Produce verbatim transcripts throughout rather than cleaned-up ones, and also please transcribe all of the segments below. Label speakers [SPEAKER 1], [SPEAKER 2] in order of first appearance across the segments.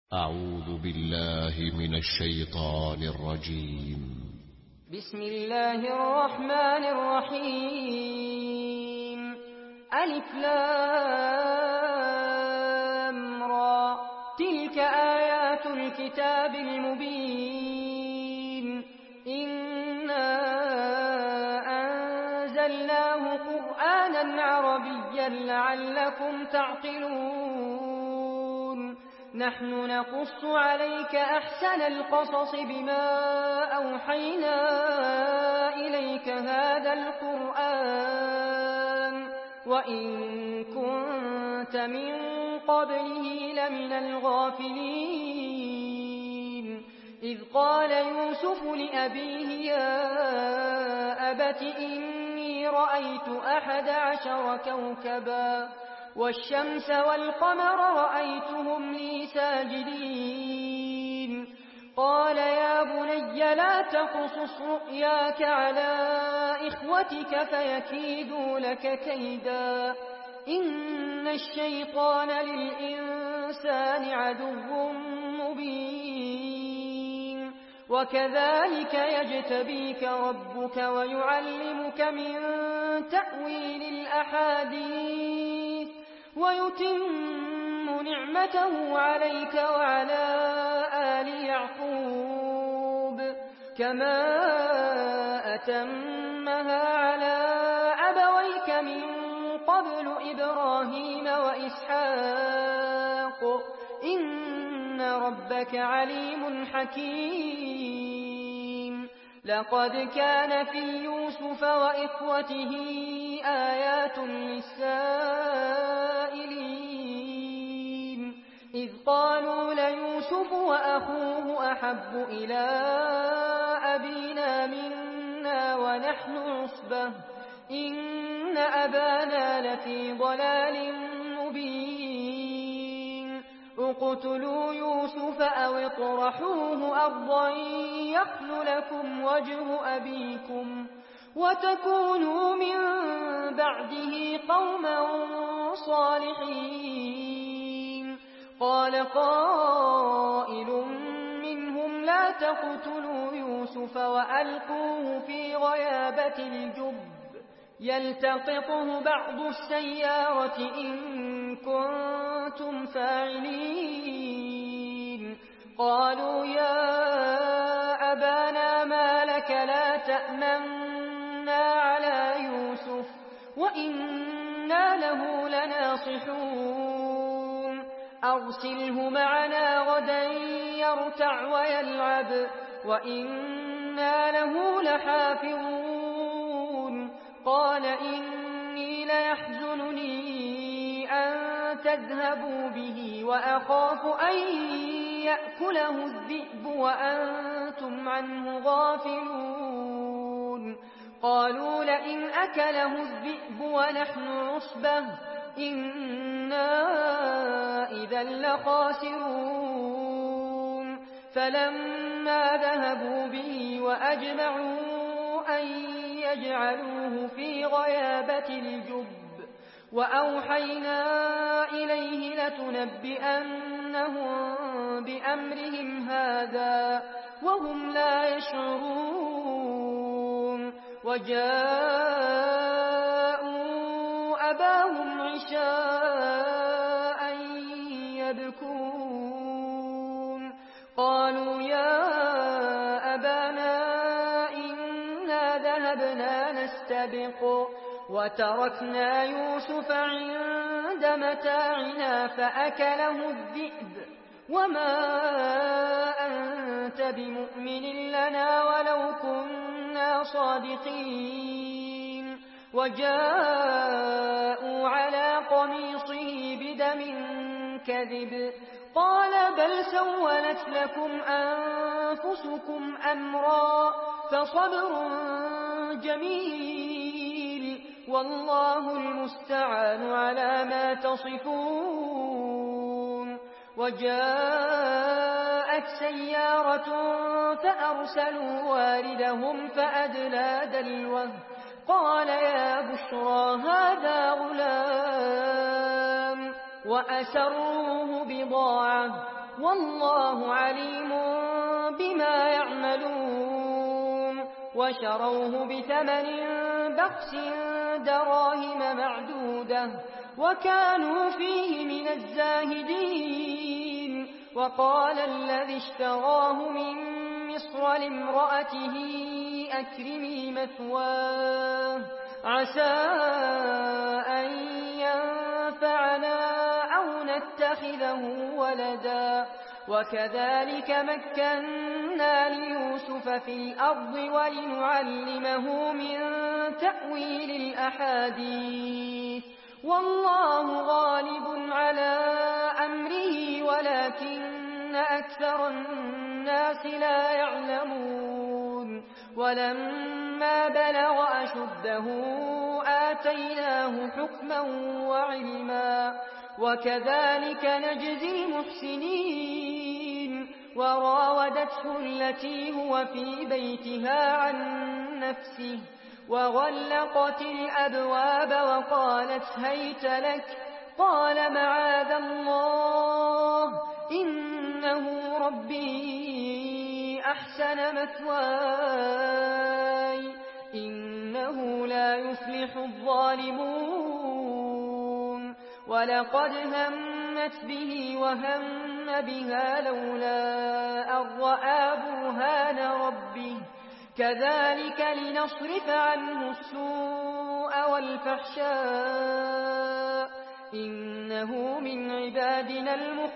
[SPEAKER 1] أعوذ بالله من الشيطان الرجيم.
[SPEAKER 2] بسم الله الرحمن الرحيم. ألف لام را، تلك آيات الكتاب المبين. إنا أنزلناه قرآنا عربيا لعلكم تعقلون. نحن نقص عليك أحسن القصص بما أوحينا إليك هذا القرآن وإن كنت من قبله لمن الغافلين. إذ قال يوسف لأبيه يا أبت إني رأيت أحد عشر كوكبا والشمس والقمر رأيتهم لي ساجدين. قال يا بني لا تقصص رؤياك على إخوتك فيكيدوا لك كيدا. إن الشيطان للإنسان عدو مبين. وكذلك يجتبيك ربك ويعلمك من تأويل الأحاديث ويتم نعمته عليك وعلى آل يعقوب كما أتمها على أبويك من قبل إبراهيم وإسحاق إن ربك عليم حكيم. لقد كان في يوسف وإخوته آيات للسائلين إذ قالوا ليوسف وأخوه أحب إلى أبينا منا ونحن عصبة إن أبانا لفي ضلال مبين. اقتلوا يوسف أو اطرحوه أرضا يخل لكم وجه أبيكم وتكونوا من بعده قوما صالحين. قال قائل منهم لا تقتلوا يوسف وألقوه في غيابة الجب يلتقطه بعض السيارة إن كنتم فاعلين. قالوا يا أبانا ما لك لا تأمنا على يوسف وإنا له لناصحون. أرسله معنا غدا يرتع ويلعب وإنا له لحافظون. قال إني ليحزنني أن تذهبوا به وأخاف أن يأكله الذئب وأنتم عنه غافلون. قالوا لئن أكله الذئب ونحن عصبة إنا إذا لخاسرون. فلما ذهبوا به وأجمعوا أن يجعلوه في غيابة الجب وأوحينا إليه لتنبئنهم بأمرهم هذا وهم لا يشعرون. وجاءوا أباهم عشاء يبكون. قالوا يا أبانا إنا ذهبنا نستبق وتركنا يوسف عند متاعنا فأكله الذئب وما أنت بمؤمن لنا ولو كنا صادقين. وجاءوا على قميصه بدم كذب قال بل سولت لكم أنفسكم أمرا فصبر جميل والله المستعان على ما تصفون. وجاءت سيارة فأرسلوا واردهم فأدلى دلوه قال يا بشرى هذا غلام وأسروه بضاعة والله عليم بما يعملون وشروه بثمن بخس دراهم معدودة وكانوا فيه من الزاهدين وقال الذي اشتراه من مصر لامرأته أكرمي مثواه عسى أن ينفعنا أو نتخذه ولدا وكذلك مكنا ليوسف في الأرض ولنعلمه من تأويل الأحاديث والله غالب على أمره ولكن أكثر الناس لا يعلمون ولما بلغ أشده آتيناه حكما وعلما وكذلك نجزي المحسنين وراودته التي هو في بيتها عن نفسه وغلقت الأبواب وقالت هيت لك قال معاذ الله إنه ربي أحسن مثواي إنه لا يفلح الظالمون ولقد همت به وهم بها لولا أن رأى برهان ربه كذلك لنصرف عنه السوء والفحشاء إنه من عبادنا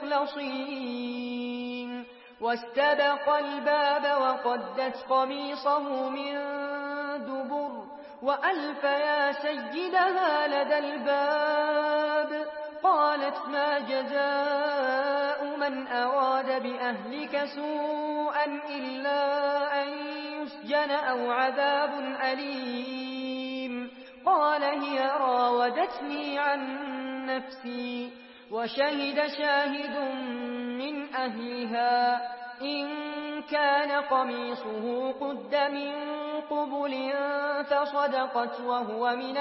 [SPEAKER 2] المخلصين واستبق الباب وقدت قميصه من دبر وألف يا سيدها لدى الباب قالت ما جزاء من أراد بأهلك سوءا إلا أن يسجن أو عذاب أليم قال هي راودتني عن نفسي وشهد شاهد من أهلها إن كان قميصه قد من قبل فصدقت وهو من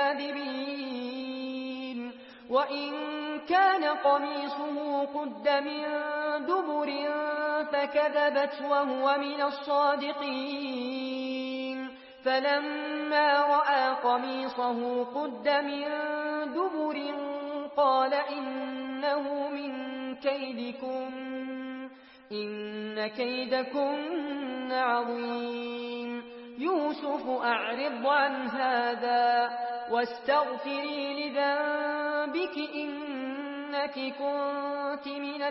[SPEAKER 2] الكاذبين وإن كان قميصه قد من دبر فكذبت وهو من الصادقين فلما رأى قميصه قد من دبر قال إنه من كيدكن إن كيدكن عظيم يوسف أعرض عن هذا واستغفري لذنبك إنك كنت من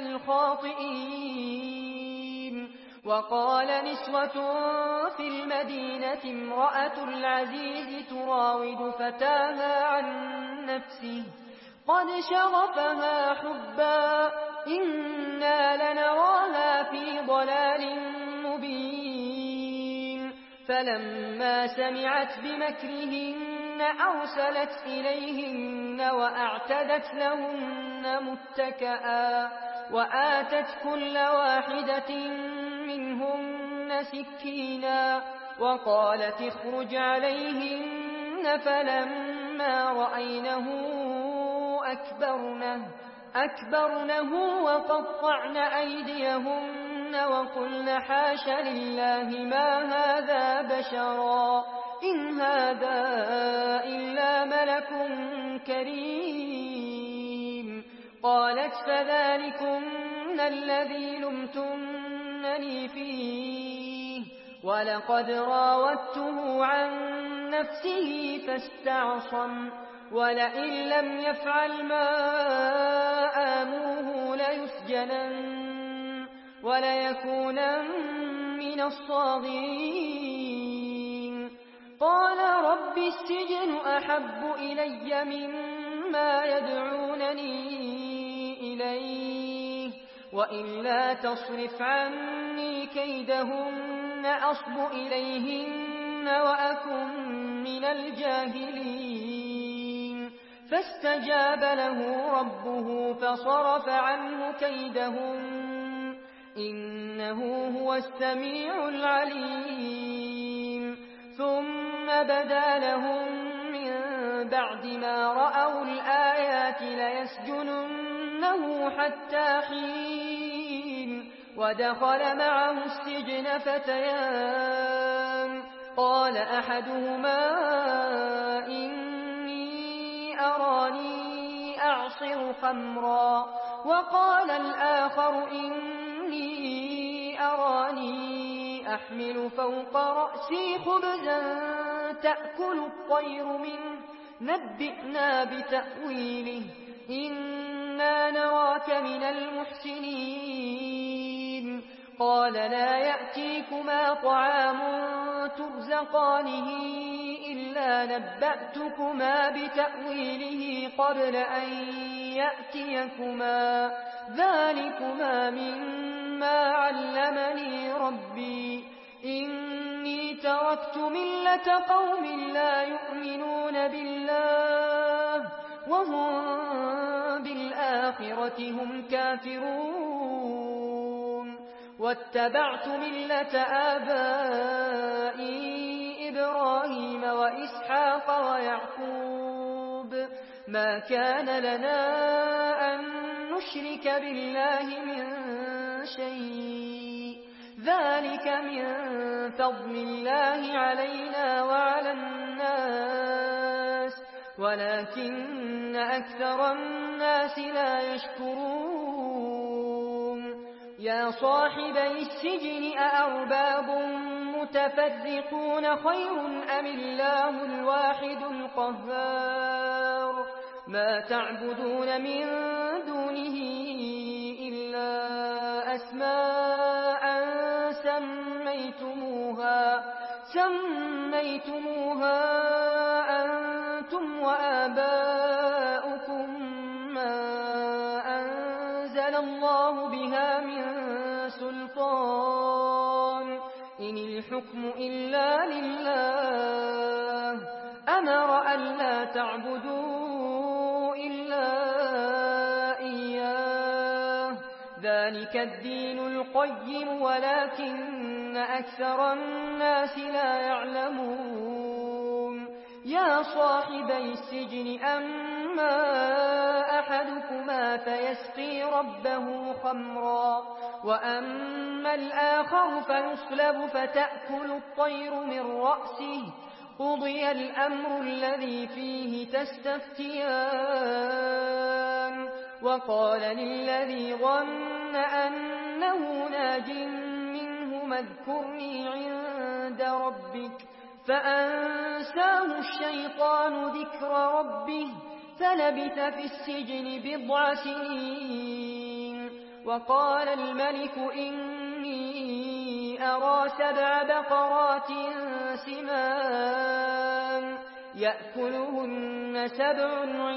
[SPEAKER 2] الخاطئين وقال نسوة في المدينة امرأة العزيز تراود فتاها عن نفسه قد شغفها حبا إنا لنراها في ضلال مبين فلما سمعت بمكرهن أرسلت إليهن وأعتدت لهن متكئا وآتت كل واحدة منهن سكينا وقالت اخرج عليهن فلما رأينه أكبرنه, أكبرنه وقطعن أيديهن وقلن حاش لله ما هذا بشرا إن هذا إلا ملك كريم قالت فذلكن الذي لمتنني فيه ولقد راودته عن نفسه فاستعصم ولئن لم يفعل ما آمره ليسجنن وليكونن من الصاغرين قال رب السجن أحب إلي مما يدعونني إليه وإلا تصرف عني كيدهن أصب إليهن وأكن من الجاهلين فاستجاب له ربه فصرف عنه كيدهن إنه هو السميع العليم ثم بدا لهم من بعد ما رأوا الآيات ليسجننه حتى حين ودخل معه السجن فتيان قال أحدهما إني أراني أعصر خمرا وقال الآخر إني أراني أحمل فوق رأسي خبزا تأكل الطير منه نبئنا بتأويله إنا نراك من المحسنين قال لا يأتيكما طعام ترزقانه إلا نبأتكما بتأويله قبل أن يأتيكما ذلكما مما علمني ربي إني تركت ملة قوم لا يؤمنون بالله وهم بالآخرة هم كافرون واتبعت ملة آبائي إبراهيم وإسحاق ويعقوب ما كان لنا أن نشرك بالله من شيء ذلك من فضل الله علينا وعلى الناس ولكن أكثر الناس لا يشكرون يا صاحبي السجن أأرباب متفرقون خير أم الله الواحد القهار ما تعبدون من دونه إلا أسماء سميتموها سميتموها أنتم وآباؤكم ما أنزل الله بها من سلطان إن الحكم إلا لله أمر ألا تعبدوا إلا إياه ذلك الدين القيم ولكن أكثر الناس لا يعلمون يا صاحبي السجن أما أحدكما فيسقي ربه خمرا وأما الآخر فيصلب فتأكل الطير من رأسه قضي الأمر الذي فيه تستفتيان وقال للذي ظن أنه ناج منه اذكرني عند ربك فأنساه الشيطان ذكر ربه فلبث في السجن بضع سنين وقال الملك إني أرى سبع بقرات سمان يأكلهن سبع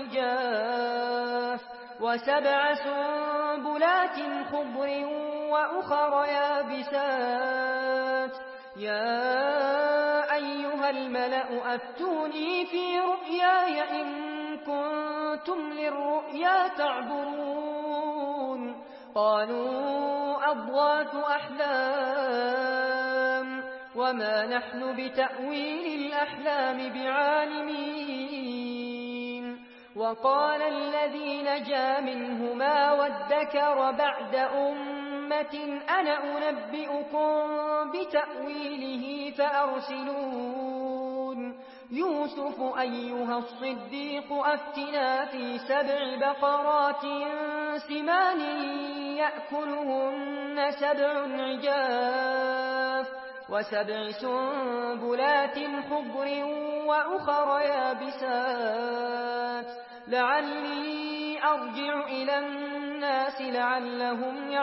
[SPEAKER 2] عجاف وسبع سنبلات خضر وأخر يابسات يا أيها الملأ أفتوني في رؤياي إن كنتم للرؤيا تعبرون قالوا أضغاث أحلام وما نحن بتأويل الأحلام بعالمين وقال الذي نجا منهما وادكر بعد أمة أنا أنبئكم بتأويله فأرسلون يوسف أيها الصديق أفتنا في سبع بقرات سمان يأكلهن سبع عجاف وسبع سنبلات خضر وأخر يابسات لعلي أرجع إلى الناس لعلهم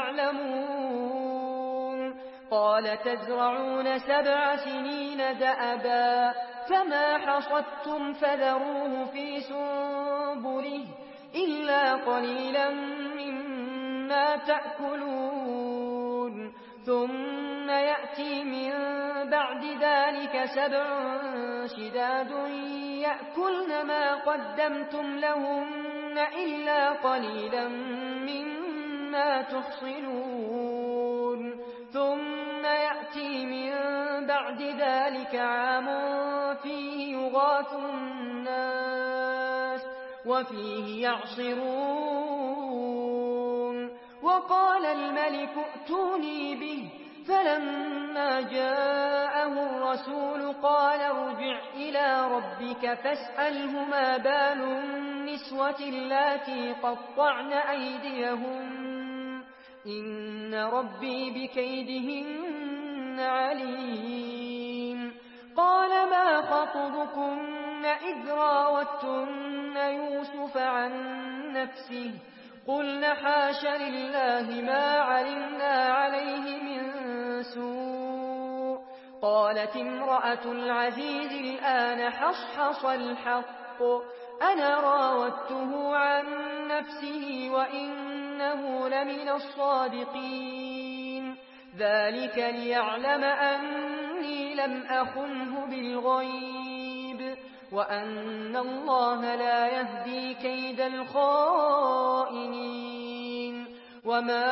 [SPEAKER 2] يعلمون قال تزرعون سبع سنين دأبا فما حصدتم فذروه في سنبله إلا قليلا مما تأكلون ثم يأتي من بعد ذلك سبع شداد يأكلن ما قدمتم لهن إلا قليلا مما تحصنون ثم يأتي من بعد ذلك عام فيه يغاث الناس وفيه يعصرون وقال الملك ائتوني به فلما جاءه الرسول قال ارجع إلى ربك فاسأله ما بال النسوة اللاتي قطعن أيديهن إن ربي بكيدهن عليم قال ما خطبكن إذ راوتن يوسف عن نفسه قلنا حاش لله ما علمنا عليه من سوء قالت امرأة العزيز الآن حصحص الحق أنا راودته عن نفسه وإنه لمن الصادقين ذلك ليعلم أني لم أخنه بالغيب وأن الله لا يهدي كيد الخائنين وما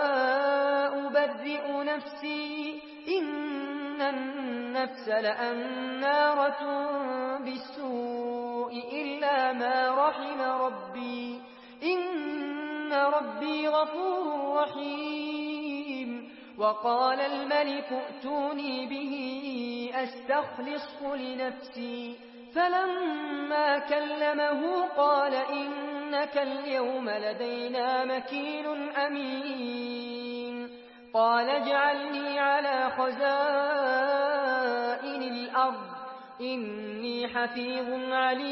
[SPEAKER 2] أبرئ نفسي إن النفس لأمارة بالسوء إلا ما رحم ربي إن ربي غفور رحيم وقال الملك ائتوني به أستخلصه لنفسي فلما كلمه قال إنك اليوم لدينا مكين أمين قال اجعلني على خزائن الأرض إني حفيظ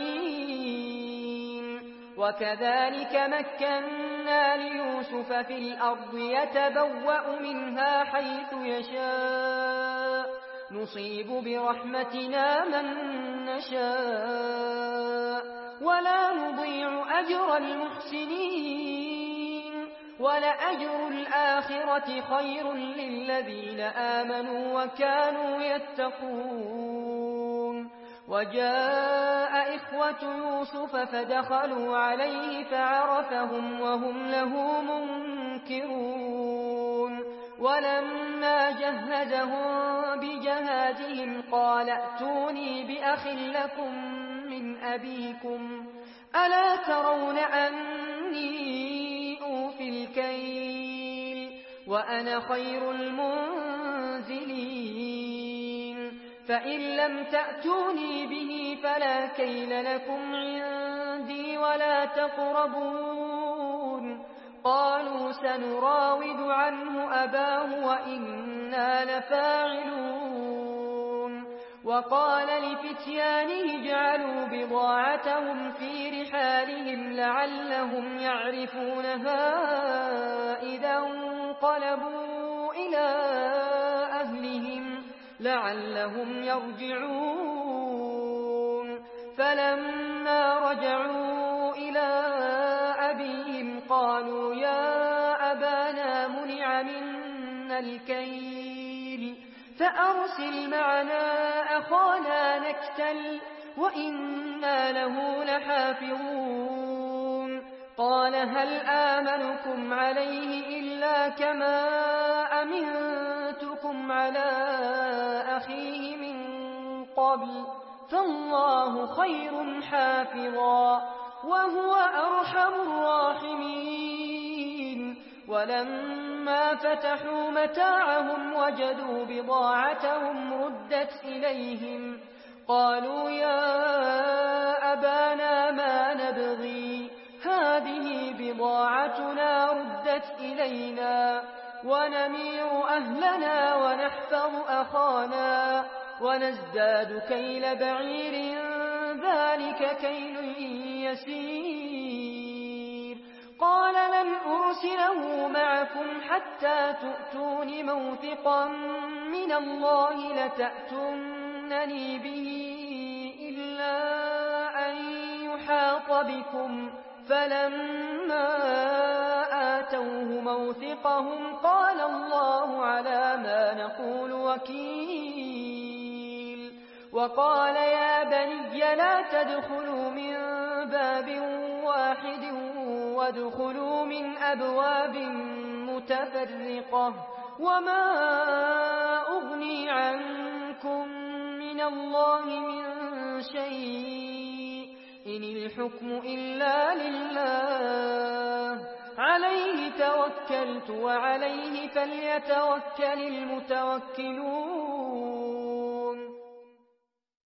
[SPEAKER 2] عليم وكذلك مكنا ليوسف في الأرض يتبوأ منها حيث يشاء نصيب برحمتنا من نشاء ولا نضيع أجر المحسنين ولأجر الآخرة خير للذين آمنوا وكانوا يتقون وجاء إخوة يوسف فدخلوا عليه فعرفهم وهم له منكرون ولما جهزهم بجهازهم قال ائتوني بأخ لكم من أبيكم ألا ترون أني أوفي الكيل وأنا خير المنزلين فإن لم تأتوني به فلا كيل لكم عندي ولا تقربون قالوا سنراود عنه أباه وإنا لفاعلون وقال لفتيانه اجعلوا بضاعتهم في رحالهم لعلهم يعرفونها إذا انقلبوا إلى أهلهم لعلهم يرجعون فلما رجعوا إلى أبيهم قالوا يا أبانا منع منا الكيل فأرسل معنا أخانا نكتل وإنا له لحافظون قال هل آمنكم عليه إلا كما أمنتكم على أخيه من قبل فالله خير حافظا وهو أرحم الراحمين ولما فتحوا متاعهم وجدوا بضاعتهم ردت إليهم قالوا يا أبانا ما نبغي هذه بضاعتنا ردت إلينا ونمير أهلنا ونحفظ أخانا ونزداد كيل بعير ذلك كيل يسير قال لن أرسله معكم حتى تؤتون موثقا من الله لتأتونني به إلا أن يحاط بكم فلما آتوه موثقهم قال الله على ما نقول وكيل وقال يا بني لا تدخلوا من باب واحد وادخلوا من أبواب متفرقة وما أغني عنكم من الله من شيء إن الحكم إلا لله عليه توكلت وعليه فليتوكل المتوكلون